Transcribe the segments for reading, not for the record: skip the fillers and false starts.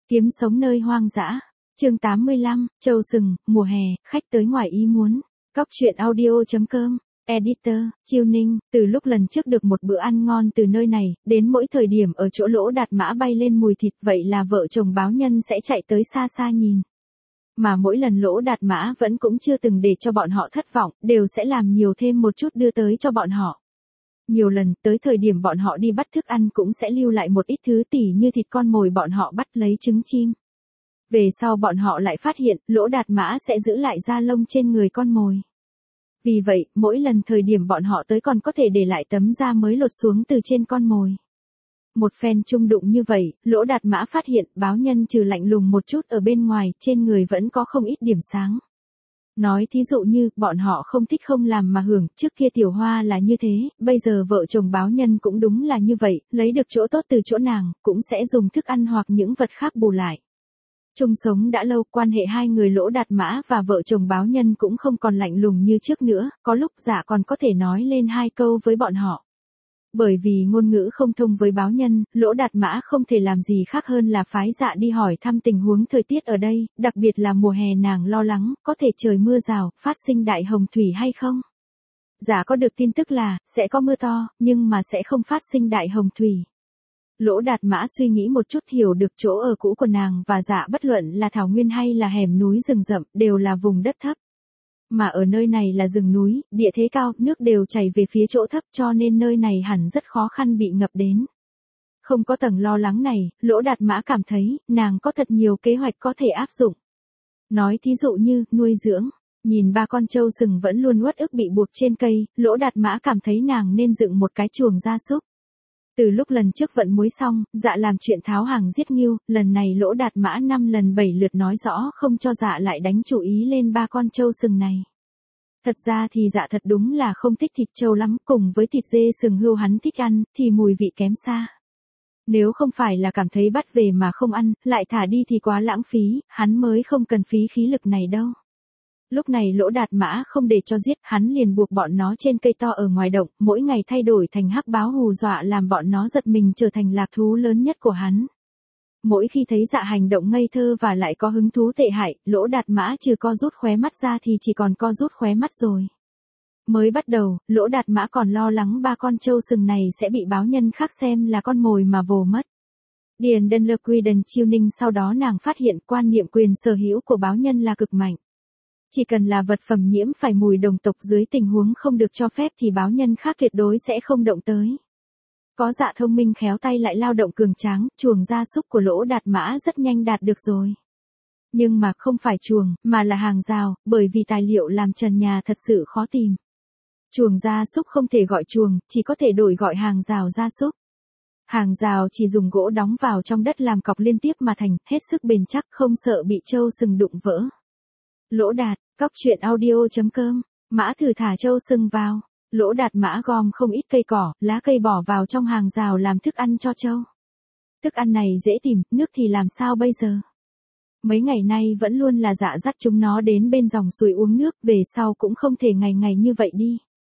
Kiếm sống nơi hoang dã. Chương 85, Châu Sừng, mùa hè, khách tới ngoài ý muốn. Cóc truyện audio.com. Editor, Chiêu Ninh, từ lúc lần trước được một bữa ăn ngon từ nơi này, đến mỗi thời điểm ở chỗ Lỗ Đạt Mã bay lên mùi thịt, vậy là vợ chồng báo nhân sẽ chạy tới xa xa nhìn. Mà mỗi lần Lỗ Đạt Mã vẫn cũng chưa từng để cho bọn họ thất vọng, đều sẽ làm nhiều thêm một chút đưa tới cho bọn họ. Nhiều lần, tới thời điểm bọn họ đi bắt thức ăn cũng sẽ lưu lại một ít thứ tỉ như thịt con mồi bọn họ bắt lấy trứng chim. Về sau bọn họ lại phát hiện, Lỗ Đạt Mã sẽ giữ lại da lông trên người con mồi. Vì vậy, mỗi lần thời điểm bọn họ tới còn có thể để lại tấm da mới lột xuống từ trên con mồi. Một phen chung đụng như vậy, Lỗ Đạt Mã phát hiện báo nhân trừ lạnh lùng một chút ở bên ngoài, trên người vẫn có không ít điểm sáng. Nói thí dụ như, bọn họ không thích không làm mà hưởng, trước kia Tiểu Hoa là như thế, bây giờ vợ chồng báo nhân cũng đúng là như vậy, lấy được chỗ tốt từ chỗ nàng, cũng sẽ dùng thức ăn hoặc những vật khác bù lại. Chung sống đã lâu, quan hệ hai người Lỗ Đạt Mã và vợ chồng báo nhân cũng không còn lạnh lùng như trước nữa, có lúc Dạ còn có thể nói lên hai câu với bọn họ. Bởi vì ngôn ngữ không thông với báo nhân, Lỗ Đạt Mã không thể làm gì khác hơn là phái Dạ đi hỏi thăm tình huống thời tiết ở đây, đặc biệt là mùa hè nàng lo lắng, có thể trời mưa rào, phát sinh đại hồng thủy hay không. Dạ có được tin tức là, sẽ có mưa to, nhưng mà sẽ không phát sinh đại hồng thủy. Lỗ Đạt Mã suy nghĩ một chút hiểu được chỗ ở cũ của nàng và Dạ bất luận là thảo nguyên hay là hẻm núi rừng rậm, đều là vùng đất thấp. Mà ở nơi này là rừng núi, địa thế cao, nước đều chảy về phía chỗ thấp cho nên nơi này hẳn rất khó khăn bị ngập đến. Không có tầng lo lắng này, Lỗ Đạt Mã cảm thấy, nàng có thật nhiều kế hoạch có thể áp dụng. Nói thí dụ như, nuôi dưỡng. Nhìn ba con trâu sừng vẫn luôn uất ức bị buộc trên cây, Lỗ Đạt Mã cảm thấy nàng nên dựng một cái chuồng gia súc. Từ lúc lần trước vận muối xong, Dạ làm chuyện tháo hàng giết nghêu, lần này Lỗ Đạt Mã 5 lần 7 lượt nói rõ không cho Dạ lại đánh chủ ý lên ba con trâu sừng này. Thật ra thì Dạ thật đúng là không thích thịt trâu lắm, cùng với thịt dê sừng hươu hắn thích ăn, thì mùi vị kém xa. Nếu không phải là cảm thấy bắt về mà không ăn, lại thả đi thì quá lãng phí, hắn mới không cần phí khí lực này đâu. Lúc này Lỗ Đạt Mã không để cho giết, hắn liền buộc bọn nó trên cây to ở ngoài động, mỗi ngày thay đổi thành hắc báo hù dọa làm bọn nó giật mình trở thành lạc thú lớn nhất của hắn. Mỗi khi thấy Dạ hành động ngây thơ và lại có hứng thú tệ hại, Lỗ Đạt Mã trừ co rút khóe mắt ra thì chỉ còn co rút khóe mắt rồi. Mới bắt đầu, Lỗ Đạt Mã còn lo lắng ba con trâu sừng này sẽ bị báo nhân khác xem là con mồi mà vồ mất. Điền Đơn Lơ Quy Đần Chiêu Ninh sau đó nàng phát hiện quan niệm quyền sở hữu của báo nhân là cực mạnh. Chỉ cần là vật phẩm nhiễm phải mùi đồng tộc dưới tình huống không được cho phép thì báo nhân khác tuyệt đối sẽ không động tới. Có Dạ thông minh khéo tay lại lao động cường tráng, chuồng gia súc của Lỗ Đạt Mã rất nhanh đạt được rồi. Nhưng mà không phải chuồng, mà là hàng rào, bởi vì tài liệu làm trần nhà thật sự khó tìm. Chuồng gia súc không thể gọi chuồng, chỉ có thể đổi gọi hàng rào gia súc. Hàng rào chỉ dùng gỗ đóng vào trong đất làm cọc liên tiếp mà thành, hết sức bền chắc, không sợ bị trâu sừng đụng vỡ. Lỗ Đạt, cóc truyện audio.com, Mã thử thả trâu sừng vào. Lỗ Đạt Mã gom không ít cây cỏ, lá cây bỏ vào trong hàng rào làm thức ăn cho trâu. Thức ăn này dễ tìm, nước thì làm sao bây giờ? Mấy ngày nay vẫn luôn là Dạ dắt chúng nó đến bên dòng suối uống nước, về sau cũng không thể ngày ngày như vậy đi.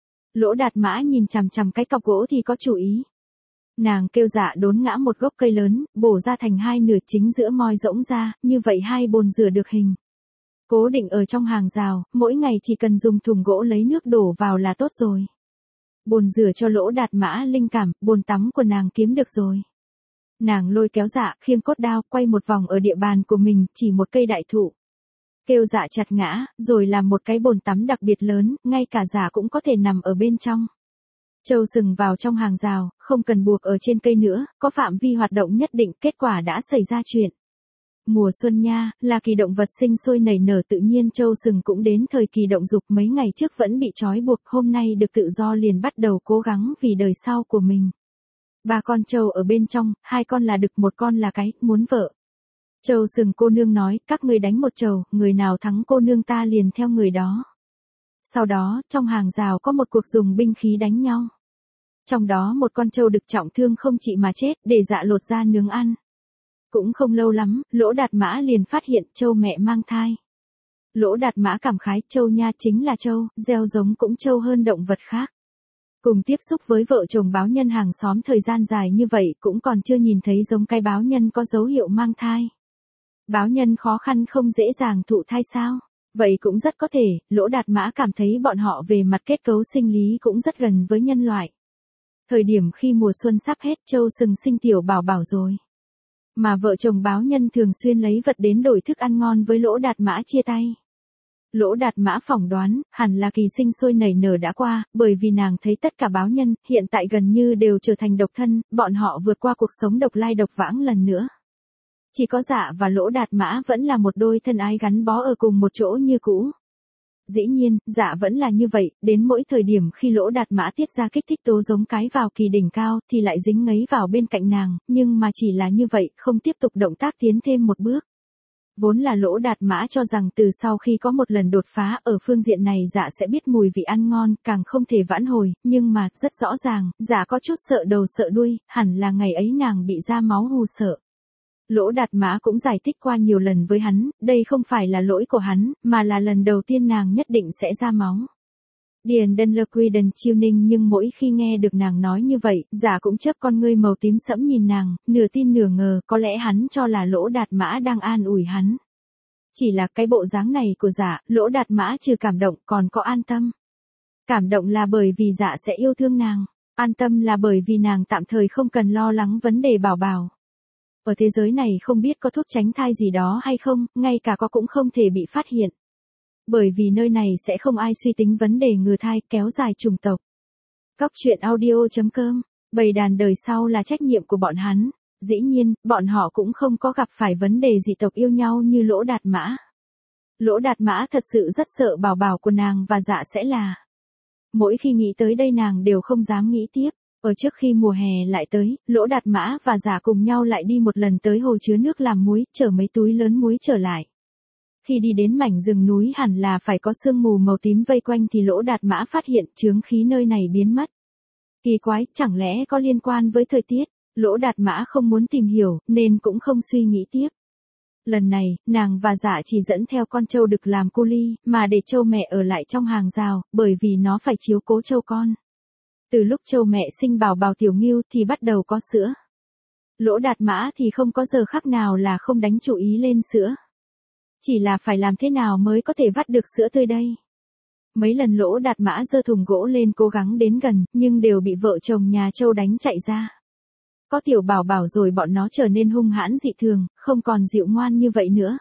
Lỗ Đạt Mã nhìn chằm chằm cái cọc gỗ thì có chủ ý. Nàng kêu Dạ đốn ngã một gốc cây lớn, bổ ra thành hai nửa chính giữa moi rỗng ra, như vậy hai bồn rửa được hình. Cố định ở trong hàng rào, mỗi ngày chỉ cần dùng thùng gỗ lấy nước đổ vào là tốt rồi. Bồn rửa cho Lỗ Đạt Mã linh cảm, bồn tắm của nàng kiếm được rồi. Nàng lôi kéo Dạ, khiêng cốt đao, quay một vòng ở địa bàn của mình, chỉ một cây đại thụ. Kêu Dạ chặt ngã, rồi làm một cái bồn tắm đặc biệt lớn, ngay cả Dạ cũng có thể nằm ở bên trong. Trâu sừng vào trong hàng rào, không cần buộc ở trên cây nữa, có phạm vi hoạt động nhất định, kết quả đã xảy ra chuyện. Mùa xuân nha, là kỳ động vật sinh sôi nảy nở tự nhiên trâu sừng cũng đến thời kỳ động dục mấy ngày trước vẫn bị trói buộc, hôm nay được tự do liền bắt đầu cố gắng vì đời sau của mình. Ba con trâu ở bên trong, hai con là đực một con là cái, muốn vợ. Trâu sừng cô nương nói, các ngươi đánh một trầu, người nào thắng cô nương ta liền theo người đó. Sau đó, trong hàng rào có một cuộc dùng binh khí đánh nhau. Trong đó một con trâu đực trọng thương không trị mà chết, để Dạ lột ra nướng ăn. Cũng không lâu lắm, Lỗ Đạt Mã liền phát hiện trâu mẹ mang thai. Lỗ Đạt Mã cảm khái, trâu nha chính là trâu, gieo giống cũng trâu hơn động vật khác. Cùng tiếp xúc với vợ chồng báo nhân hàng xóm thời gian dài như vậy cũng còn chưa nhìn thấy giống cái báo nhân có dấu hiệu mang thai. Báo nhân khó khăn không dễ dàng thụ thai sao? Vậy cũng rất có thể, Lỗ Đạt Mã cảm thấy bọn họ về mặt kết cấu sinh lý cũng rất gần với nhân loại. Thời điểm khi mùa xuân sắp hết, Châu Sừng sinh tiểu bảo bảo rồi. Mà vợ chồng báo nhân thường xuyên lấy vật đến đổi thức ăn ngon với Lỗ Đạt Mã chia tay. Lỗ Đạt Mã phỏng đoán, hẳn là kỳ sinh sôi nảy nở đã qua, bởi vì nàng thấy tất cả báo nhân, hiện tại gần như đều trở thành độc thân, bọn họ vượt qua cuộc sống độc lai độc vãng lần nữa. Chỉ có Dạ và Lỗ Đạt Mã vẫn là một đôi thân ái gắn bó ở cùng một chỗ như cũ. Dĩ nhiên, Dạ vẫn là như vậy, đến mỗi thời điểm khi Lỗ Đạt Mã tiết ra kích thích tố giống cái vào kỳ đỉnh cao, thì lại dính ngấy vào bên cạnh nàng, nhưng mà chỉ là như vậy, không tiếp tục động tác tiến thêm một bước. Vốn là Lỗ Đạt Mã cho rằng từ sau khi có một lần đột phá ở phương diện này Dạ sẽ biết mùi vị ăn ngon, càng không thể vãn hồi, nhưng mà, rất rõ ràng, Dạ có chút sợ đầu sợ đuôi, hẳn là ngày ấy nàng bị ra máu hù sợ. Lỗ Đạt Mã cũng giải thích qua nhiều lần với hắn, đây không phải là lỗi của hắn, mà là lần đầu tiên nàng nhất định sẽ ra máu. Điền Đơn Lơ Quy Đần Chiêu Ninh nhưng mỗi khi nghe được nàng nói như vậy, Dạ cũng chớp con ngươi màu tím sẫm nhìn nàng, nửa tin nửa ngờ, có lẽ hắn cho là Lỗ Đạt Mã đang an ủi hắn. Chỉ là cái bộ dáng này của Dạ, Lỗ Đạt Mã trừ cảm động còn có an tâm. Cảm động là bởi vì Dạ sẽ yêu thương nàng, an tâm là bởi vì nàng tạm thời không cần lo lắng vấn đề bảo bảo. Ở thế giới này không biết có thuốc tránh thai gì đó hay không, ngay cả có cũng không thể bị phát hiện. Bởi vì nơi này sẽ không ai suy tính vấn đề ngừa thai, kéo dài chủng tộc. Cóc truyện audio.com, bầy đàn đời sau là trách nhiệm của bọn hắn. Dĩ nhiên, bọn họ cũng không có gặp phải vấn đề dị tộc yêu nhau như Lỗ Đạt Mã. Lỗ Đạt Mã thật sự rất sợ bảo bảo của nàng và Dạ sẽ là. Mỗi khi nghĩ tới đây nàng đều không dám nghĩ tiếp. Ở trước khi mùa hè lại tới, Lỗ Đạt Mã và Dạ cùng nhau lại đi một lần tới hồ chứa nước làm muối, chở mấy túi lớn muối trở lại. Khi đi đến mảnh rừng núi hẳn là phải có sương mù màu tím vây quanh thì Lỗ Đạt Mã phát hiện chướng khí nơi này biến mất. Kỳ quái, chẳng lẽ có liên quan với thời tiết? Lỗ Đạt Mã không muốn tìm hiểu, nên cũng không suy nghĩ tiếp. Lần này, nàng và Dạ chỉ dẫn theo con trâu đực làm cu li, mà để trâu mẹ ở lại trong hàng rào, bởi vì nó phải chiếu cố trâu con. Từ lúc trâu mẹ sinh bảo bảo tiểu Ngưu thì bắt đầu có sữa. Lỗ Đạt Mã thì không có giờ khắc nào là không đánh chú ý lên sữa. Chỉ là phải làm thế nào mới có thể vắt được sữa tươi đây. Mấy lần Lỗ Đạt Mã giơ thùng gỗ lên cố gắng đến gần, nhưng đều bị vợ chồng nhà trâu đánh chạy ra. Có tiểu bảo bảo rồi bọn nó trở nên hung hãn dị thường, không còn dịu ngoan như vậy nữa.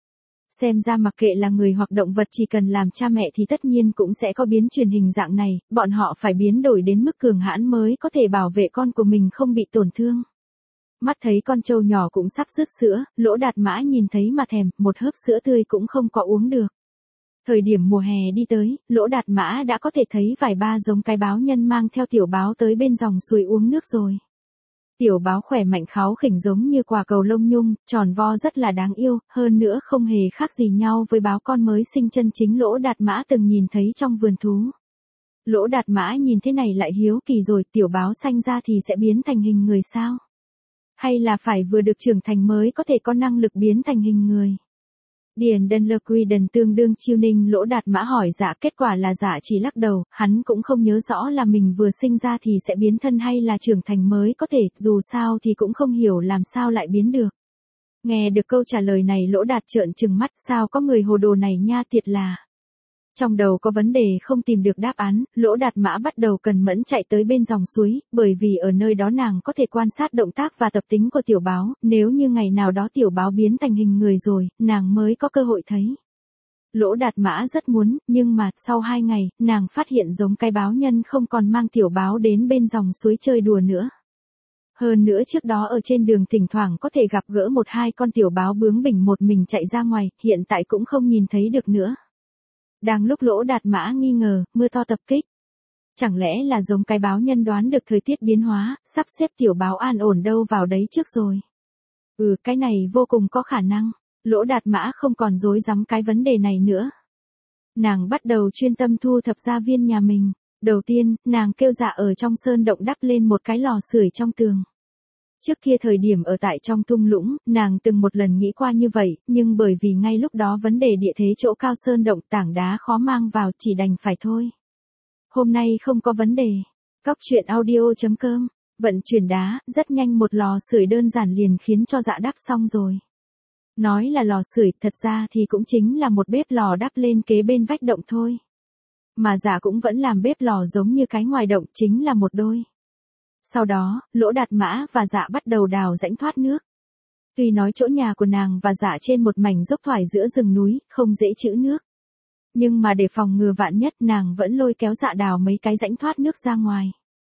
Xem ra mặc kệ là người hoặc động vật chỉ cần làm cha mẹ thì tất nhiên cũng sẽ có biến truyền hình dạng này, bọn họ phải biến đổi đến mức cường hãn mới có thể bảo vệ con của mình không bị tổn thương. Mắt thấy con trâu nhỏ cũng sắp rứt sữa, Lỗ Đạt Mã nhìn thấy mà thèm, một hớp sữa tươi cũng không có uống được. Thời điểm mùa hè đi tới, Lỗ Đạt Mã đã có thể thấy vài ba giống cái báo nhân mang theo tiểu báo tới bên dòng suối uống nước rồi. Tiểu báo khỏe mạnh kháu khỉnh giống như quả cầu lông nhung, tròn vo rất là đáng yêu, hơn nữa không hề khác gì nhau với báo con mới sinh chân chính Lỗ Đạt Mã từng nhìn thấy trong vườn thú. Lỗ Đạt Mã nhìn thế này lại hiếu kỳ rồi, tiểu báo sanh ra thì sẽ biến thành hình người sao? Hay là phải vừa được trưởng thành mới có thể có năng lực biến thành hình người? Điền Đơn Lơ Quy Đần tương đương Chiêu Ninh. Lỗ Đạt Mã hỏi Dạ, kết quả là Dạ chỉ lắc đầu, hắn cũng không nhớ rõ là mình vừa sinh ra thì sẽ biến thân hay là trưởng thành mới có thể, dù sao thì cũng không hiểu làm sao lại biến được. Nghe được câu trả lời này Lỗ Đạt trợn trừng mắt, sao có người hồ đồ này nha, thiệt là. Trong đầu có vấn đề không tìm được đáp án, Lỗ Đạt Mã bắt đầu cần mẫn chạy tới bên dòng suối, bởi vì ở nơi đó nàng có thể quan sát động tác và tập tính của tiểu báo, nếu như ngày nào đó tiểu báo biến thành hình người rồi, nàng mới có cơ hội thấy. Lỗ Đạt Mã rất muốn, nhưng mà, sau 2 ngày, nàng phát hiện giống cái báo nhân không còn mang tiểu báo đến bên dòng suối chơi đùa nữa. Hơn nữa trước đó ở trên đường thỉnh thoảng có thể gặp gỡ 1-2 con tiểu báo bướng bỉnh một mình chạy ra ngoài, hiện tại cũng không nhìn thấy được nữa. Đang lúc Lỗ Đạt Mã nghi ngờ, mưa to tập kích. Chẳng lẽ là giống cái báo nhân đoán được thời tiết biến hóa, sắp xếp tiểu báo an ổn đâu vào đấy trước rồi. Cái này vô cùng có khả năng. Lỗ Đạt Mã không còn rối rắm cái vấn đề này nữa. Nàng bắt đầu chuyên tâm thu thập gia viên nhà mình. Đầu tiên, nàng kêu Dạ ở trong sơn động đắp lên một cái lò sưởi trong tường. Trước kia thời điểm ở tại trong thung lũng, nàng từng một lần nghĩ qua như vậy, nhưng bởi vì ngay lúc đó vấn đề địa thế chỗ cao sơn động tảng đá khó mang vào chỉ đành phải thôi. Hôm nay không có vấn đề. Cóc truyện audio.com, vận chuyển đá, rất nhanh một lò sưởi đơn giản liền khiến cho Dạ đắp xong rồi. Nói là lò sưởi, thật ra thì cũng chính là một bếp lò đắp lên kế bên vách động thôi. Mà Dạ cũng vẫn làm bếp lò giống như cái ngoài động, chính là một đôi. Sau đó, Lỗ Đạt Mã và Dạ bắt đầu đào rãnh thoát nước. Tuy nói chỗ nhà của nàng và Dạ trên một mảnh dốc thoải giữa rừng núi, không dễ trữ nước. Nhưng mà để phòng ngừa vạn nhất, nàng vẫn lôi kéo Dạ đào mấy cái rãnh thoát nước ra ngoài.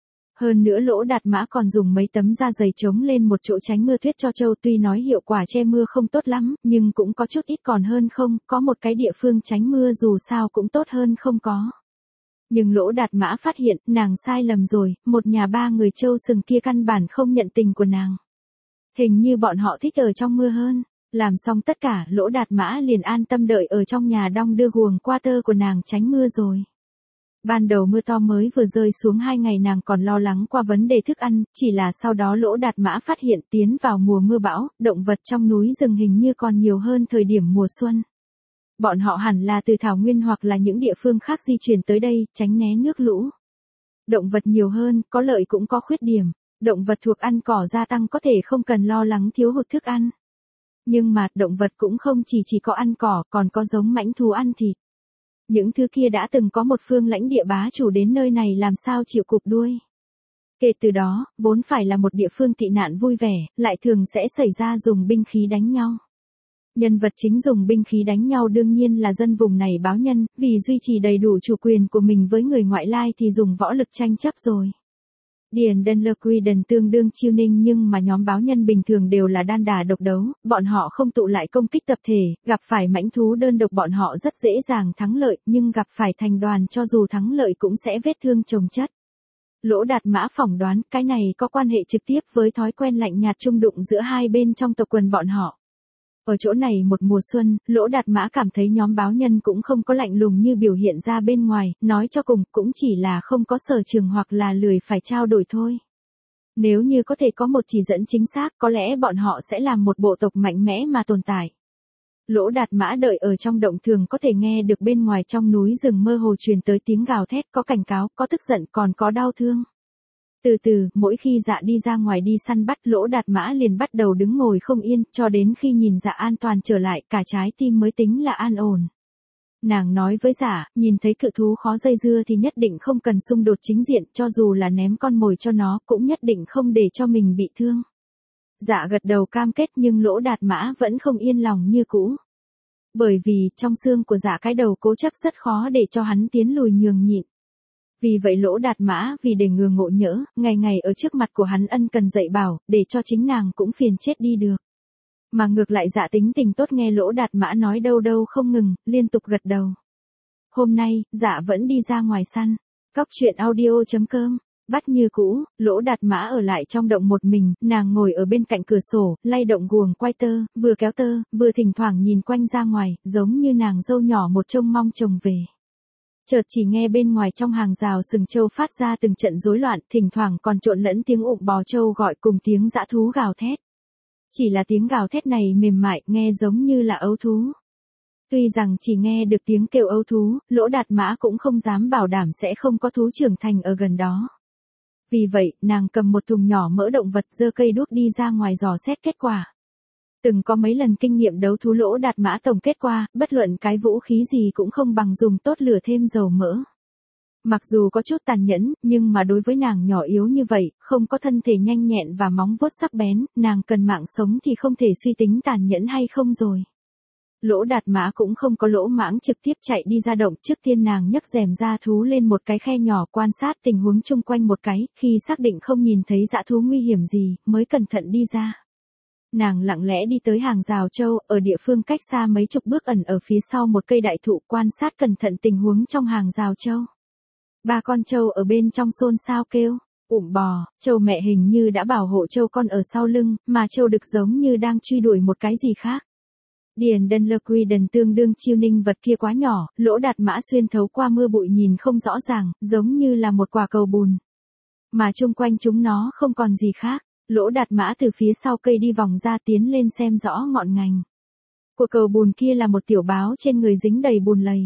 Hơn nữa Lỗ Đạt Mã còn dùng mấy tấm da giày chống lên một chỗ tránh mưa tuyết cho trâu, tuy nói hiệu quả che mưa không tốt lắm, nhưng cũng có chút ít còn hơn không, có một cái địa phương tránh mưa dù sao cũng tốt hơn không có. Nhưng Lỗ Đạt Mã phát hiện, nàng sai lầm rồi, một nhà ba người trâu sừng kia căn bản không nhận tình của nàng. Hình như bọn họ thích ở trong mưa hơn. Làm xong tất cả, Lỗ Đạt Mã liền an tâm đợi ở trong nhà đong đưa guồng qua tơ của nàng tránh mưa rồi. Ban đầu mưa to mới vừa rơi xuống 2 ngày nàng còn lo lắng qua vấn đề thức ăn, chỉ là sau đó Lỗ Đạt Mã phát hiện tiến vào mùa mưa bão, động vật trong núi rừng hình như còn nhiều hơn thời điểm mùa xuân. Bọn họ hẳn là từ thảo nguyên hoặc là những địa phương khác di chuyển tới đây, tránh né nước lũ. Động vật nhiều hơn, có lợi cũng có khuyết điểm. Động vật thuộc ăn cỏ gia tăng có thể không cần lo lắng thiếu hụt thức ăn. Nhưng mà, động vật cũng không chỉ có ăn cỏ, còn có giống mãnh thú ăn thịt. Những thứ kia đã từng có một phương lãnh địa bá chủ đến nơi này làm sao chịu cụp đuôi. Kể từ đó, vốn phải là một địa phương tị nạn vui vẻ, lại thường sẽ xảy ra dùng binh khí đánh nhau. Nhân vật chính dùng binh khí đánh nhau đương nhiên là dân vùng này báo nhân, vì duy trì đầy đủ chủ quyền của mình với người ngoại lai thì dùng võ lực tranh chấp rồi. Điền Đơn Lơ Quy Đần tương đương chiêu ninh, nhưng mà nhóm báo nhân bình thường đều là đan đả độc đấu, bọn họ không tụ lại công kích tập thể, gặp phải mãnh thú đơn độc bọn họ rất dễ dàng thắng lợi, nhưng gặp phải thành đoàn cho dù thắng lợi cũng sẽ vết thương chồng chất. Lỗ Đạt Mã phỏng đoán cái này có quan hệ trực tiếp với thói quen lạnh nhạt chung đụng giữa hai bên trong tộc quần bọn họ. Ở chỗ này một mùa xuân, Lỗ Đạt Mã cảm thấy nhóm báo nhân cũng không có lạnh lùng như biểu hiện ra bên ngoài, nói cho cùng cũng chỉ là không có sở trường hoặc là lười phải trao đổi thôi. Nếu như có thể có một chỉ dẫn chính xác, có lẽ bọn họ sẽ làm một bộ tộc mạnh mẽ mà tồn tại. Lỗ Đạt Mã đợi ở trong động thường có thể nghe được bên ngoài trong núi rừng mơ hồ truyền tới tiếng gào thét, có cảnh cáo, có tức giận, còn có đau thương. Từ từ, mỗi khi Dạ đi ra ngoài đi săn bắt, Lỗ Đạt Mã liền bắt đầu đứng ngồi không yên, cho đến khi nhìn Dạ an toàn trở lại, cả trái tim mới tính là an ổn. Nàng nói với Dạ, nhìn thấy cự thú khó dây dưa thì nhất định không cần xung đột chính diện, cho dù là ném con mồi cho nó, cũng nhất định không để cho mình bị thương. Dạ gật đầu cam kết, nhưng Lỗ Đạt Mã vẫn không yên lòng như cũ. Bởi vì, trong xương của Dạ cái đầu cố chấp rất khó để cho hắn tiến lùi nhường nhịn. Vì vậy Lỗ Đạt Mã vì để ngừa ngộ nhỡ, ngày ngày ở trước mặt của hắn ân cần dạy bảo, để cho chính nàng cũng phiền chết đi được. Mà ngược lại Dạ tính tình tốt, nghe Lỗ Đạt Mã nói đâu đâu không ngừng, liên tục gật đầu. Hôm nay, Dạ vẫn đi ra ngoài săn. Cóc truyện audio.com. Bắt như cũ, Lỗ Đạt Mã ở lại trong động một mình, nàng ngồi ở bên cạnh cửa sổ, lay động guồng quay tơ, vừa kéo tơ, vừa thỉnh thoảng nhìn quanh ra ngoài, giống như nàng dâu nhỏ một trông mong chồng về. Chợt chỉ nghe bên ngoài trong hàng rào sừng trâu phát ra từng trận rối loạn, thỉnh thoảng còn trộn lẫn tiếng ụng bò trâu gọi cùng tiếng dã thú gào thét. Chỉ là tiếng gào thét này mềm mại, nghe giống như là ấu thú. Tuy rằng chỉ nghe được tiếng kêu ấu thú, Lỗ Đạt Mã cũng không dám bảo đảm sẽ không có thú trưởng thành ở gần đó. Vì vậy, nàng cầm một thùng nhỏ mỡ động vật, giơ cây đuốc đi ra ngoài dò xét kết quả. Từng có mấy lần kinh nghiệm đấu thú, Lỗ Đạt Mã tổng kết qua, bất luận cái vũ khí gì cũng không bằng dùng tốt lửa thêm dầu mỡ. Mặc dù có chút tàn nhẫn, nhưng mà đối với nàng nhỏ yếu như vậy, không có thân thể nhanh nhẹn và móng vuốt sắc bén, nàng cần mạng sống thì không thể suy tính tàn nhẫn hay không rồi. Lỗ Đạt Mã cũng không có lỗ mãng trực tiếp chạy đi ra động, trước tiên nàng nhấc rèm ra thú lên một cái khe nhỏ, quan sát tình huống chung quanh một cái, khi xác định không nhìn thấy dã thú nguy hiểm gì, mới cẩn thận đi ra. Nàng lặng lẽ đi tới hàng rào trâu, ở địa phương cách xa mấy chục bước ẩn ở phía sau một cây đại thụ, quan sát cẩn thận tình huống trong hàng rào trâu. 3 con trâu ở bên trong xôn xao kêu, ủm bò, trâu mẹ hình như đã bảo hộ trâu con ở sau lưng, mà trâu đực giống như đang truy đuổi một cái gì khác. Điền Đơn Lơ Quy Đần tương đương chiêu ninh, vật kia quá nhỏ, Lỗ Đạt Mã xuyên thấu qua mưa bụi nhìn không rõ ràng, giống như là một quả cầu bùn. Mà chung quanh chúng nó không còn gì khác. Lỗ Đạt Mã từ phía sau cây đi vòng ra, tiến lên xem rõ ngọn ngành. Của cầu bùn kia là một tiểu báo trên người dính đầy bùn lầy.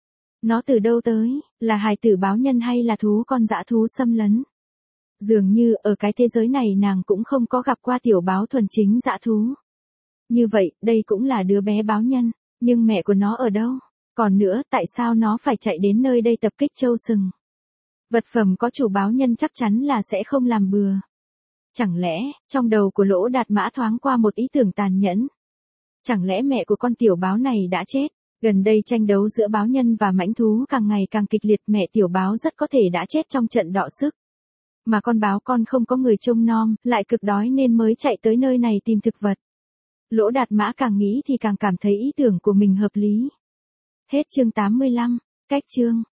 Nó từ đâu tới, là hài tử báo nhân hay là thú con dã thú xâm lấn? Dường như ở cái thế giới này nàng cũng không có gặp qua tiểu báo thuần chính dã thú. Như vậy, đây cũng là đứa bé báo nhân, nhưng mẹ của nó ở đâu? Còn nữa, tại sao nó phải chạy đến nơi đây tập kích Châu Sừng? Vật phẩm có chủ báo nhân chắc chắn là sẽ không làm bừa. Chẳng lẽ, trong đầu của Lỗ Đạt Mã thoáng qua một ý tưởng tàn nhẫn? Chẳng lẽ mẹ của con tiểu báo này đã chết? Gần đây tranh đấu giữa báo nhân và mãnh thú càng ngày càng kịch liệt, mẹ tiểu báo rất có thể đã chết trong trận đọ sức. Mà con báo con không có người trông nom, lại cực đói nên mới chạy tới nơi này tìm thực vật. Lỗ Đạt Mã càng nghĩ thì càng cảm thấy ý tưởng của mình hợp lý. Hết chương 85. Cách chương